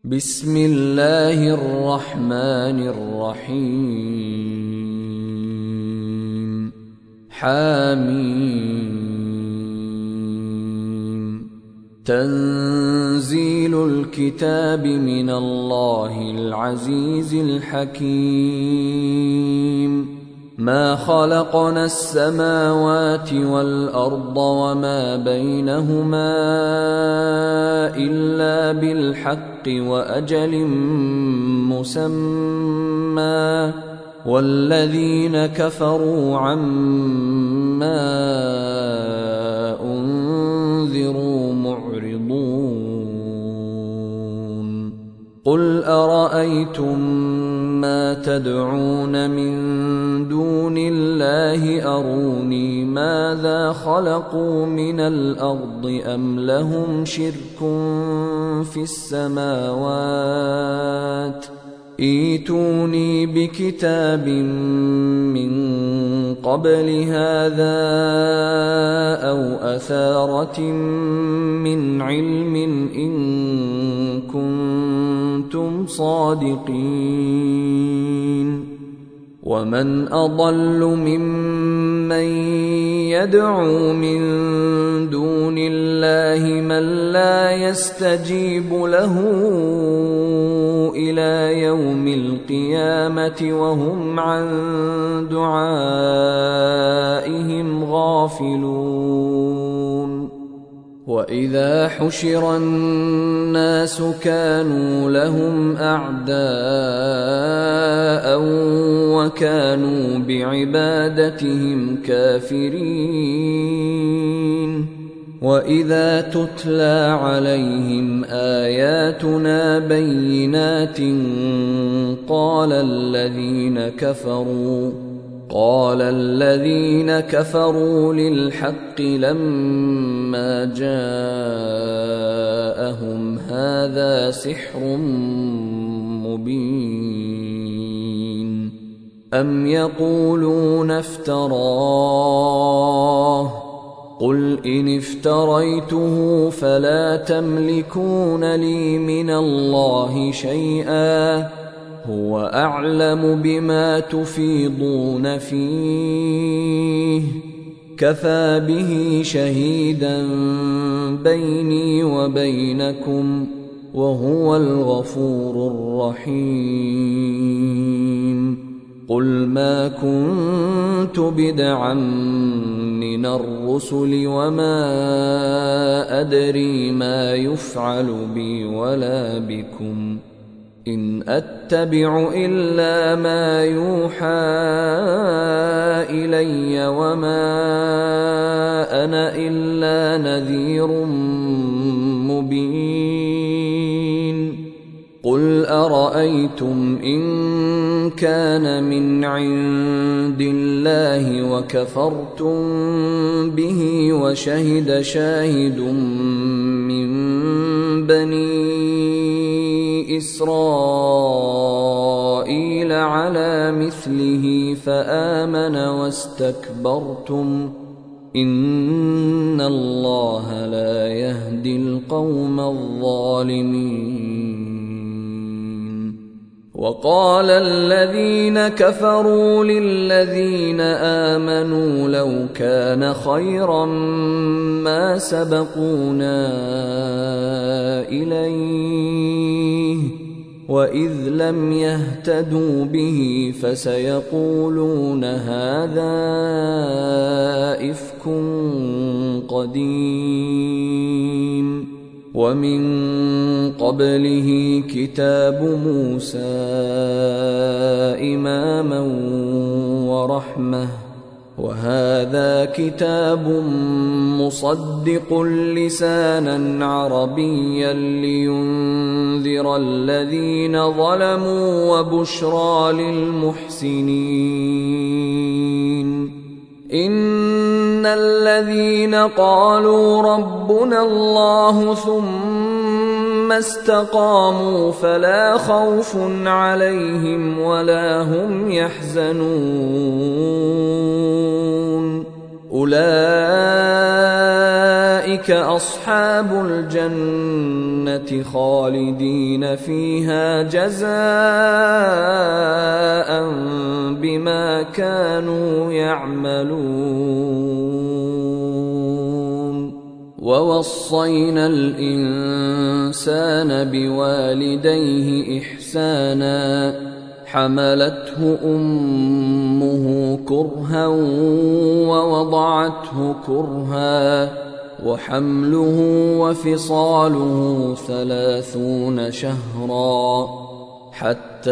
بسم الله الرحمن الرحيم حميم تنزيل الكتاب من الله العزيز الحكيم ما خلقنا السماوات والأرض وما بينهما إلا بالحق وأجل مسمى والذين كفروا عما أنذروا معرضون قل أرأيتم ما تدعون من دون الله أروني ماذا خلقوا من الأرض أم لهم شرك في السماوات ائتوني بكتاب من قبل هذا أو أثارة من علم إن كنتم صادقين ومن أضل ممن يدعو من دون الله من لا يستجيب له إلى يوم القيامة وهم عن دعائهم غافلون وإذا حشر الناس كانوا لهم أعداء وكانوا بعبادتهم كافرين وإذا تتلى عليهم آياتنا بينات قال الذين كفروا للحق لما جاءهم هذا سحر مبين أم يقولون افتراه قل إن افتريته فلا تملكون لي من الله شيئا هو أعلم بما تفيضون فيه كفى به شهيدا بيني وبينكم وهو الغفور الرحيم قل ما كنت بدعا من الرسل وما أدري ما يفعل بي ولا بكم إن أتبع إلا ما يوحى إلي وما أنا إلا نذير مبين قل أرأيتم إن كان من عند الله وكفرتم به وشهد شاهد من بني إسرائيل على مثله فآمن واستكبرتم إن الله لا يهدي القوم الظالمين وقال الذين كفروا للذين آمنوا لو كان خيرا ما سبقونا إليه وإذ لم يهتدوا به فسيقولون هذا إفك قديم ومن قبله كتاب موسى إماما ورحمة وهذا كتاب مصدق لسانا عربيا لينذر الذين ظلموا وبشرى للمحسنين إن الذين قالوا ربنا الله ثم استقاموا فلا خوف عليهم ولا هم يحزنون أولئك أصحاب الجنة خالدين فيها جزاء بما كانوا يعملون. ووصينا الإنسان بوالديه إحسانا حملته أمه كرها ووضعته كرها وحمله وفصاله 30 شهرا حتى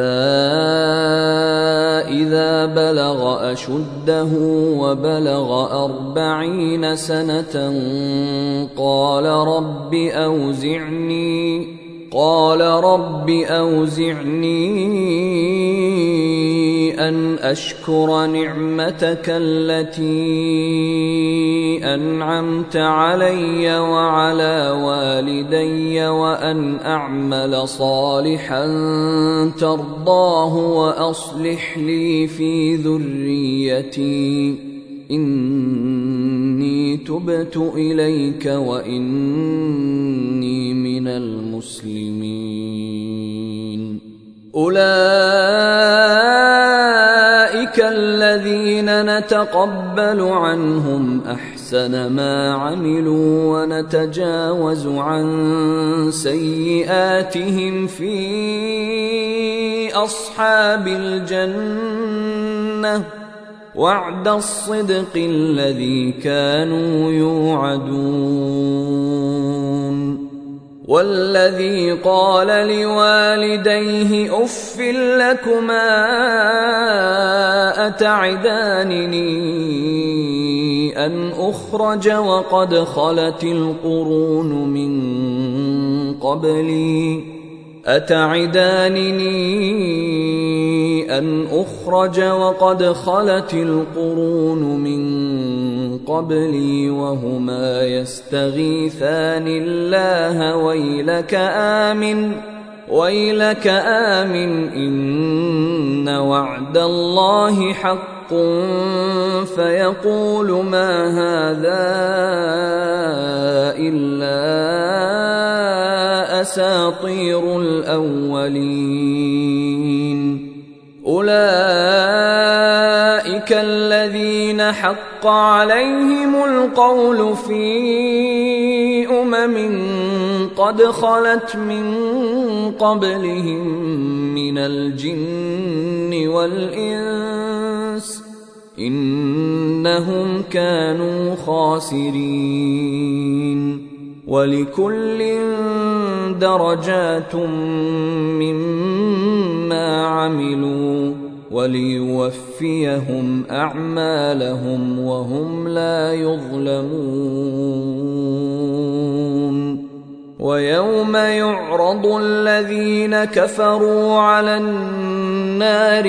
إذا بلغ أشده وبلغ 40 سنة قال رب أوزعني أن أشكر نعمتك التي أنعمت علي وعلى والدي وأن أعمل صالحا ترضاه وأصلح لي في ذريتي إني تبت إليك وإني من المسلمين. أولئك الذين نتقبل عنهم أحسن ما عملوا ونتجاوز عن سيئاتهم في أصحاب الجنة وعد الصدق الذي كانوا يوعدون. والذي قال لوالديه أف لكما أتعدانني أن أخرج وقد خلت القرون من قبلي وهما يستغيثان الله ويلك آمن إن وعد الله حق فيقول ما هذا إلا أساطير الأولين. أولئك الذين حق عليهم القول في قد خلت من قبلهم من الجن والإنس إنهم كانوا خاسرين. ولكل درجات مما عملوا وليوفيهم أعمالهم وهم لا يظلمون. ويوم يعرض الذين كفروا على النار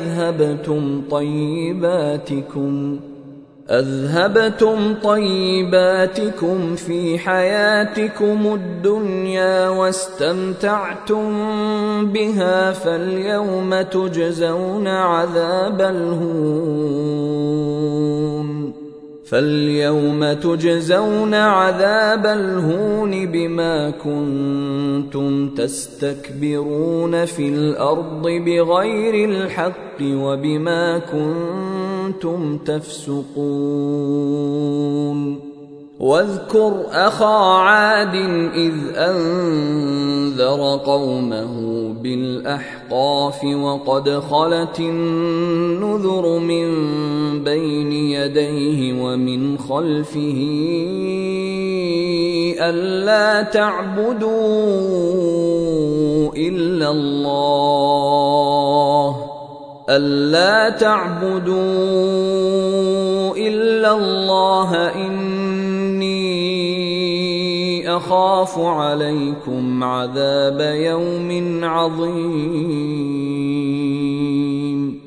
أذهبتم طيباتكم في حياتكم الدنيا واستمتعتم بها فاليوم تجزون عذاب الهون بما كنتم تستكبرون في الأرض بغير الحق وبما كنتم تفسقون. واذكر أخا عاد إذ أنذر قومه بالأحقاف وقد خلت النذر من بين يديه ومن خلفه ألا تعبدوا إلا الله إني أخاف عليكم عذاب يوم عظيم.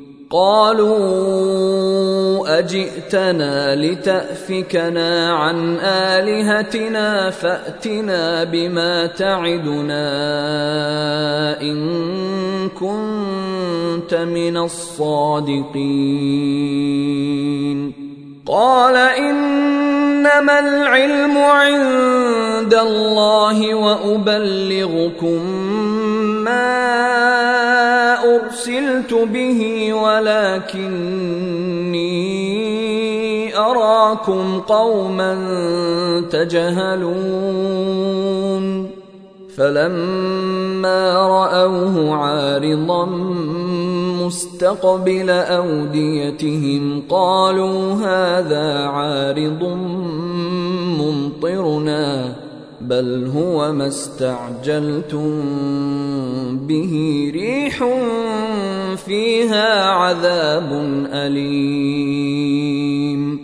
قالوا أجئتنا لتأفكنا عن آلهتنا فأتنا بما تعدنا إن كنت من الصادقين. قال إنما العلم عند الله وأبلغكم ما أرسلت به ولكني أراكم قوما تجهلون فلما رأوه عارضا مستقبل أوديتهم قالوا هذا عارض ممطرنا بل هو ما استعجلتم به ريح فيها عذاب أليم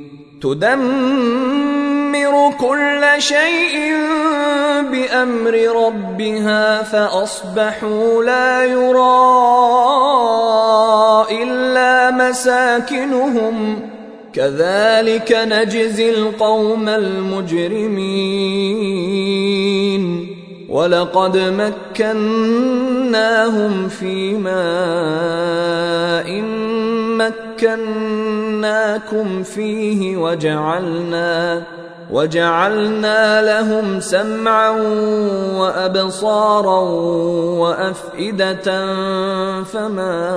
تدمر كل شيء بأمر ربها فأصبحوا لا يرى إلا مساكنهم كذلك نجزي القوم المجرمين ولقد مكناهم في ماء مكناكم فيه وجعلنا لهم سمعا وأبصارا وأفئدة فما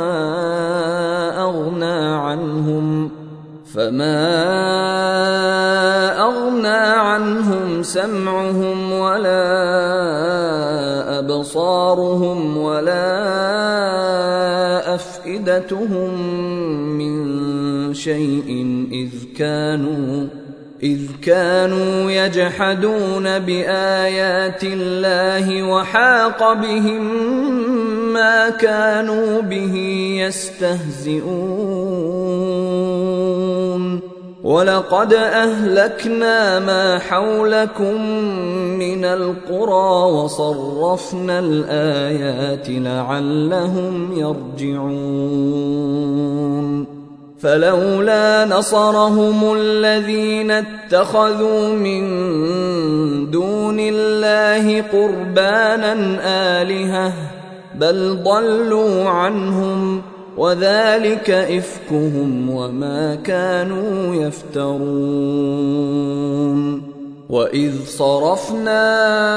أغنى عنهم سمعهم ولا أبصارهم ولا أفئدتهم من شيء إذ كانوا يجحدون بآيات الله وحاق بهم ما كانوا به يستهزئون ولقد أهلكنا ما حولكم من القرى وصرفنا الآيات لعلهم يرجعون فلولا نصرهم الذين اتخذوا من دون الله قربانا آلهة بل ضلوا عنهم وذلك إفكهم وما كانوا يفترون وإذ صرفنا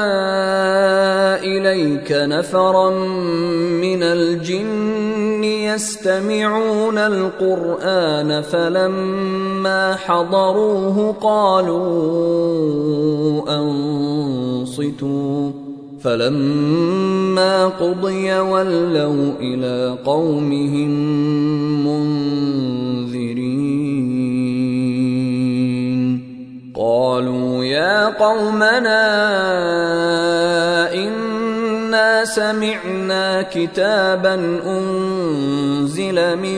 إليك نفرا من الجن يستمعون القرآن فلما حضروه قالوا أنصتوا فلما قضي ولوا إلى قومهم منذرين قالوا يا قومنا إنا سمعنا كتابا أنزل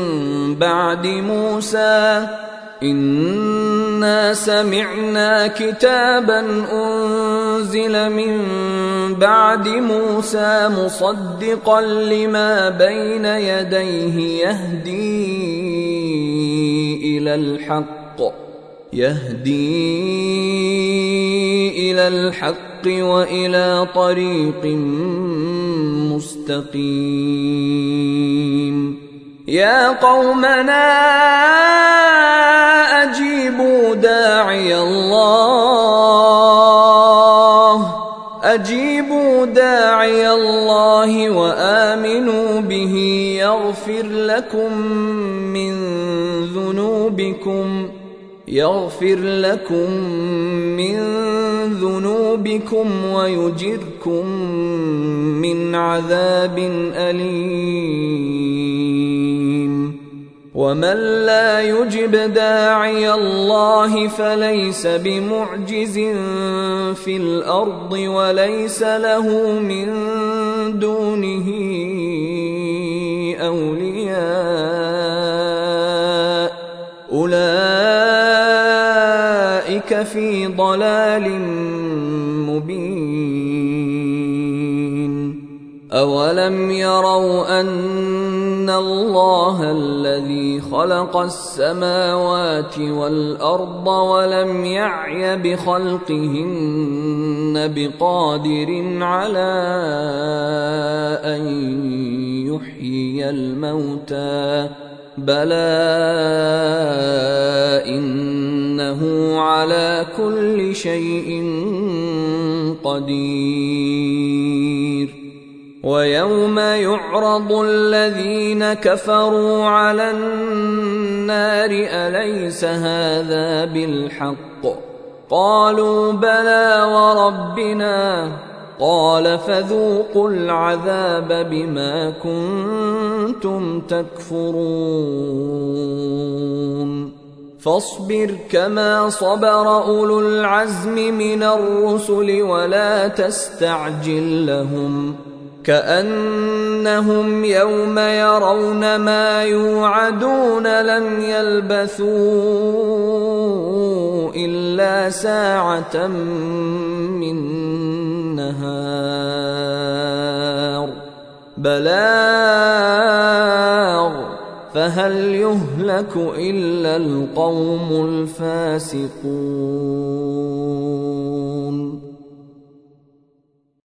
من بعد موسى مصدقا لما بين يديه يهدي إلى الحق وإلى طريق مستقيم يا قومنا أجيبوا داعي الله وآمنوا به يغفر لكم من ذنوبكم ويجركم من عذاب أليم ومن لا يجب داعي الله فليس بمعجز في الأرض وليس له من دونه أولياء أولئك في ضلال مبين أولم يروا أن الله الذي خلق السماوات والأرض ولم يعي بخلقهن بقادر على أن يحيي الموتى بلى إن قدير ويوم يعرض الذين كفروا على النار أليس هذا بالحق قالوا بلى وربنا قال فذوقوا العذاب بما كنتم تكفرون فاصبر كما صبر أولو العزم من الرسل ولا تستعجل لهم كأنهم يوم يرون ما يوعدون لم يلبثوا إلا ساعة من نهار بلاغ فهل يهلك إلا القوم الفاسقون